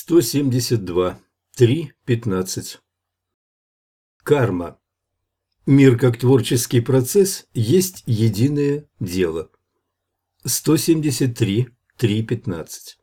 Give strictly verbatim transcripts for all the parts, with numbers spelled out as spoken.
сто семьдесят два. три пятнадцать. Карма. Мир как творческий процесс есть единое дело. сто семьдесят три. три пятнадцать.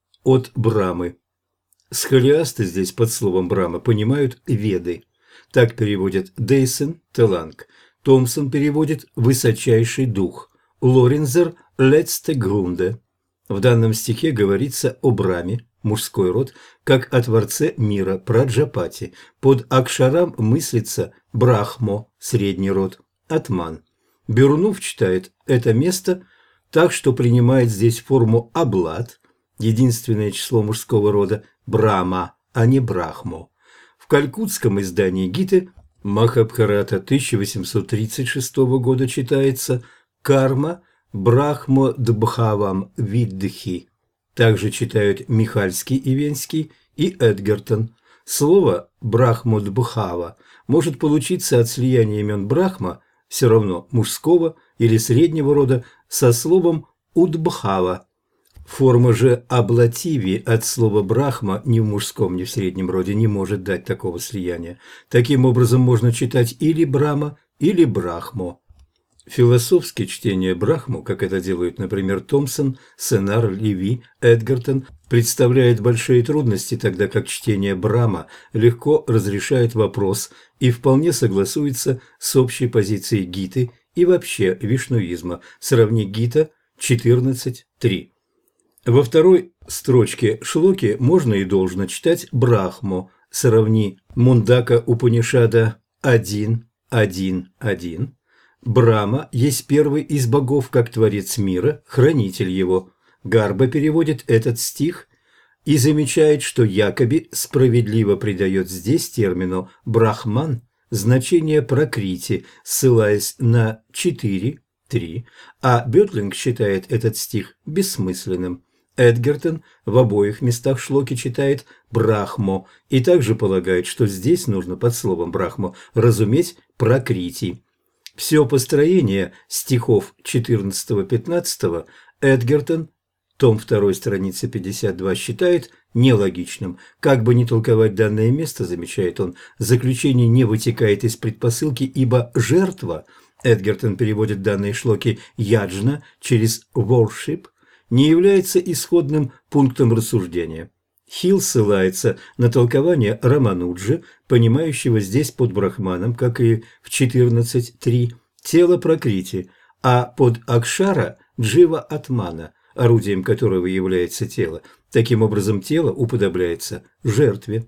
От Брамы. Схолиасты здесь под словом Брама понимают Веды. Так переводят Дейсон, Теланг. Томпсон переводит «высочайший дух». Лорензер – «летсте грунде». В данном стихе говорится о Браме, мужской род, как о творце мира, Праджапати. Под Акшарам мыслится Брахмо, средний род, Атман. Бюрнув читает это место так, что принимает здесь форму Аблад, единственное число мужского рода, Брама, а не Брахмо. В калькутском издании Гиты Махабхарата тысяча восемьсот тридцать шестого года читается «Карма Брахмо Дбхавам Виддхи». Также читают Михальский и Венский и Эдгертон. Слово «брахмодбхава» может получиться от слияния имен Брахма, все равно мужского или среднего рода, со словом «удбхава». Форма же «аблативи» от слова «брахма» ни в мужском, ни в среднем роде не может дать такого слияния. Таким образом можно читать или «брама», или «брахмо». Философски чтение Брахму, как это делают, например, Томпсон, Сенар, Леви, Эдгертон, представляет большие трудности, тогда как чтение Брама легко разрешает вопрос и вполне согласуется с общей позицией Гиты и вообще вишнуизма. Сравни Гита четырнадцать три. Во второй строчке шлоки можно и должно читать Брахмо. Сравни Мундака Упанишада один один один. Брама есть первый из богов, как творец мира, хранитель его. Гарба переводит этот стих и замечает, что Якоби справедливо придает здесь термину «брахман» значение пракрити, ссылаясь на четыре три, а Бётлинг считает этот стих бессмысленным. Эдгертон в обоих местах шлоки читает «брахмо» и также полагает, что здесь нужно под словом «брахмо» разуметь пракрити. Все построение стихов четырнадцатого-пятнадцатого Эдгертон, том два, страница пятьдесят два, считает нелогичным. Как бы ни толковать данное место, замечает он, заключение не вытекает из предпосылки, ибо жертва, Эдгертон переводит данные шлоки яджна через worship, не является исходным пунктом рассуждения. Хилл ссылается на толкование Рамануджи, понимающего здесь под брахманом, как и в четырнадцать три, тело пракрити, а под Акшара – джива атмана, орудием которого является тело. Таким образом, тело уподобляется жертве.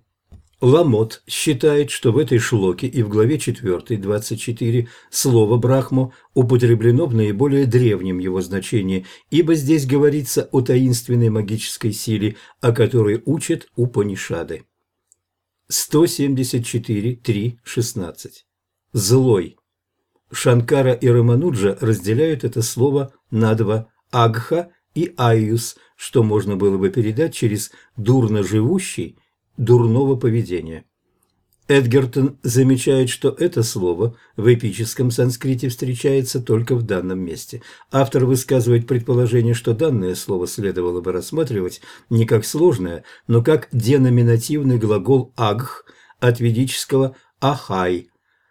Ламот считает, что в этой шлоке и в главе четыре, двадцать четыре, слово «брахмо» употреблено в наиболее древнем его значении, ибо здесь говорится о таинственной магической силе, о которой учат Упанишады. сто семьдесят четыре три шестнадцать. Злой. Шанкара и Рамануджа разделяют это слово на два – агха и аюс, что можно было бы передать через «дурно живущий», дурного поведения. Эдгертон замечает, что это слово в эпическом санскрите встречается только в данном месте. Автор высказывает предположение, что данное слово следовало бы рассматривать не как сложное, но как деноминативный глагол «агх» от ведического «ахай».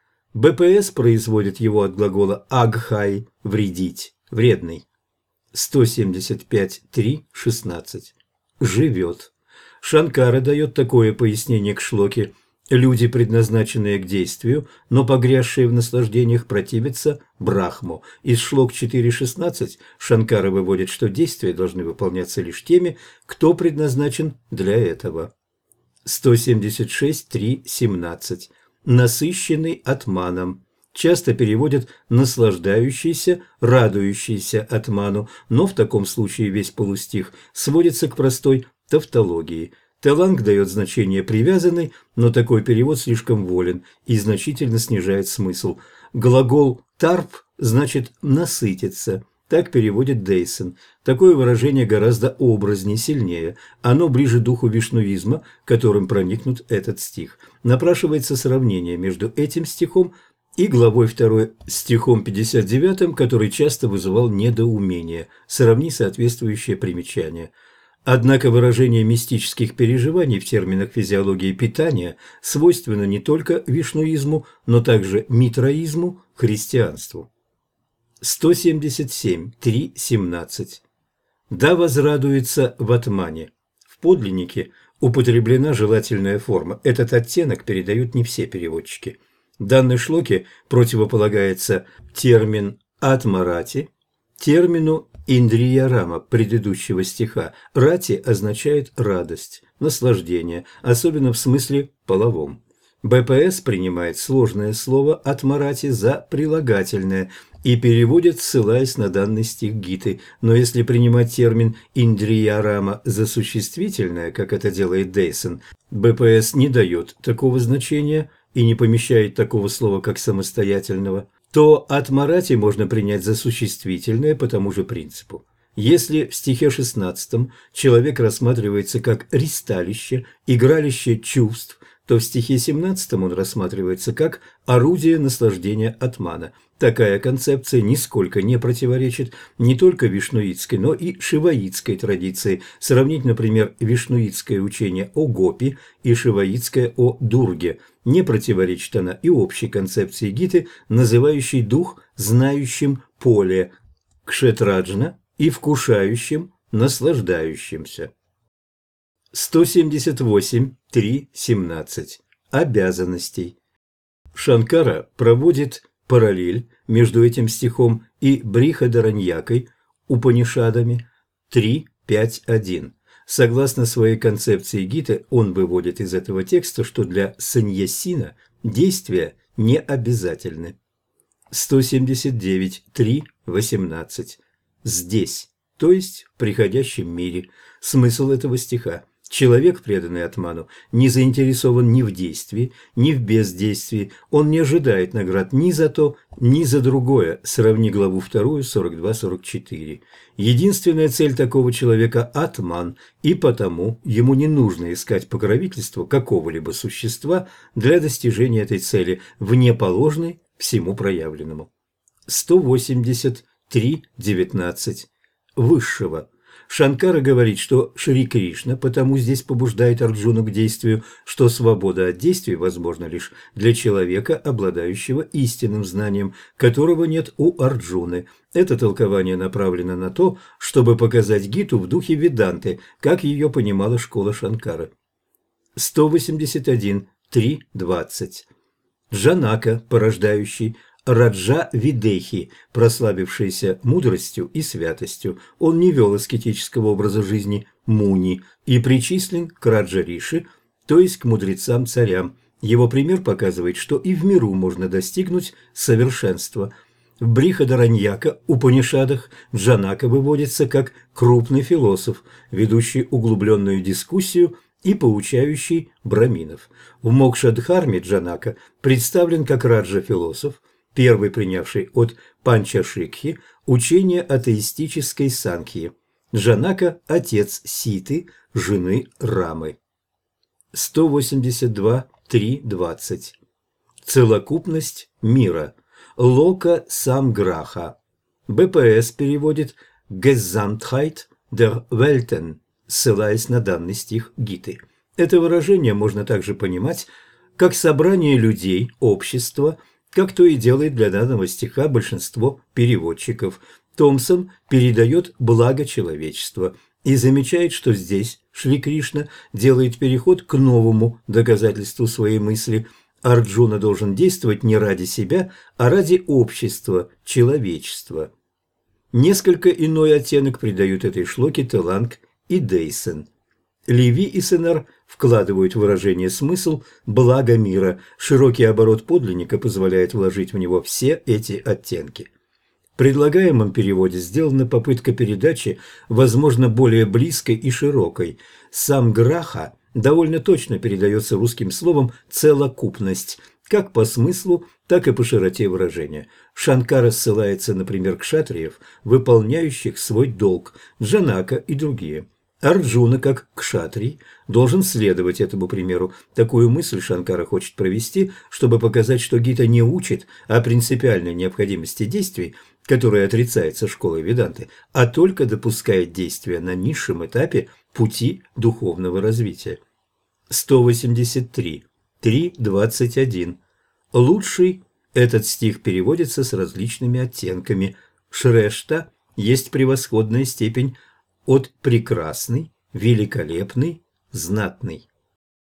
БПС производит его от глагола «агхай» – «вредить», «вредный». сто семьдесят пять три шестнадцать. «Живет». Шанкара дает такое пояснение к шлоке: люди, предназначенные к действию, но погрязшие в наслаждениях, противятся брахму. Из шлок четыре шестнадцать Шанкара выводит, что действия должны выполняться лишь теми, кто предназначен для этого. сто семьдесят шесть три семнадцать. Насыщенный атманом. Часто переводят «наслаждающийся», «радующийся атману», но в таком случае весь полустих сводится к простой тавтологии. Теланг дает значение «привязанный», но такой перевод слишком волен и значительно снижает смысл. Глагол «тарп» значит «насытиться». Так переводит Дейсон. Такое выражение гораздо образнее, сильнее. Оно ближе духу вишнуизма, которым проникнут этот стих. Напрашивается сравнение между этим стихом и главой второй стихом пятьдесят девятым, который часто вызывал недоумение. Сравни соответствующее примечание. Однако выражение мистических переживаний в терминах физиологии питания свойственно не только вишнуизму, но также митраизму, христианству. сто семьдесят семь три семнадцать. Да возрадуется в атмане. В подлиннике употреблена желательная форма. Этот оттенок передают не все переводчики. В данной шлоке противополагается термин «атмарати» термину «индрия-рама» предыдущего стиха. «Рати» означает «радость», «наслаждение», особенно в смысле половом. БПС принимает сложное слово «атмарати» за прилагательное и переводит, ссылаясь на данный стих Гиты. Но если принимать термин «индрия-рама» за существительное, как это делает Дейсон, БПС не дает такого значения и не помещает такого слова как самостоятельного, то «атмарати» можно принять за существительное по тому же принципу. Если в стихе шестнадцатом человек рассматривается как ристалище, игралище чувств, то в стихе семнадцатом он рассматривается как орудие наслаждения атмана. Такая концепция нисколько не противоречит не только вишнуитской, но и шиваитской традиции. Сравнить, например, вишнуитское учение о Гопи и шиваитское о Дурге. Не противоречит она и общей концепции Гиты, называющей дух знающим поле кшетраджна и вкушающим, наслаждающимся. сто семьдесят восемь три семнадцать. Обязанностей. Шанкара проводит параллель между этим стихом и Брихадараньякой, Упанишадами три пять один. Согласно своей концепции Гиты, он выводит из этого текста, что для саньясина действия не обязательны. сто семьдесят девять три восемнадцать. Здесь, то есть в приходящем мире. Смысл этого стиха. Человек, преданный атману, не заинтересован ни в действии, ни в бездействии. Он не ожидает наград ни за то, ни за другое. Сравни главу вторую, сорок два сорок четыре. Единственная цель такого человека – атман, и потому ему не нужно искать покровительство какого-либо существа для достижения этой цели, внеположной всему проявленному. сто восемьдесят три девятнадцать. Высшего. Шанкара говорит, что Шри Кришна потому здесь побуждает Арджуну к действию, что свобода от действий возможна лишь для человека, обладающего истинным знанием, которого нет у Арджуны. Это толкование направлено на то, чтобы показать Гиту в духе Веданты, как ее понимала школа Шанкары. сто восемьдесят один три двадцать. Джанака, порождающий Раджа Видехи, прославившийся мудростью и святостью. Он не вел аскетического образа жизни Муни и причислен к Раджа-риши, то есть к мудрецам-царям. Его пример показывает, что и в миру можно достигнуть совершенства. В Брихадараньяка Упанишадах Джанака выводится как крупный философ, ведущий углубленную дискуссию и поучающий браминов. В Мокшадхарме Джанака представлен как раджа-философ, первый принявший от Панчашикхи учение атеистической Санхьи. Джанака – отец Ситы, жены Рамы. сто восемьдесят два три двадцать. Целокупность мира. Лока Самграха. БПС переводит «Gesamtheit der Welten», ссылаясь на данный стих Гиты. Это выражение можно также понимать как собрание людей, общества, как то и делает для данного стиха большинство переводчиков. Томсон передает благо человечества и замечает, что здесь Шри Кришна делает переход к новому доказательству своей мысли. Арджуна должен действовать не ради себя, а ради общества, человечества. Несколько иной оттенок придают этой шлоке Теланг и Дейсон. Леви и Сенар вкладывают в выражение смысл «благо мира». Широкий оборот подлинника позволяет вложить в него все эти оттенки. В предлагаемом переводе сделана попытка передачи, возможно, более близкой и широкой. Сам Граха довольно точно передается русским словом «целокупность», как по смыслу, так и по широте выражения. Шанкара ссылается, например, к кшатриев, выполняющих свой долг, Джанака и другие. Арджуна, как кшатрий, должен следовать этому примеру. Такую мысль Шанкара хочет провести, чтобы показать, что Гита не учит о принципиальной необходимости действий, которые отрицается школой Веданты, а только допускает действия на низшем этапе пути духовного развития. сто восемьдесят три. три двадцать один. Лучший. Этот стих переводится с различными оттенками. Шрешта есть превосходная степень от прекрасный, великолепный, знатный.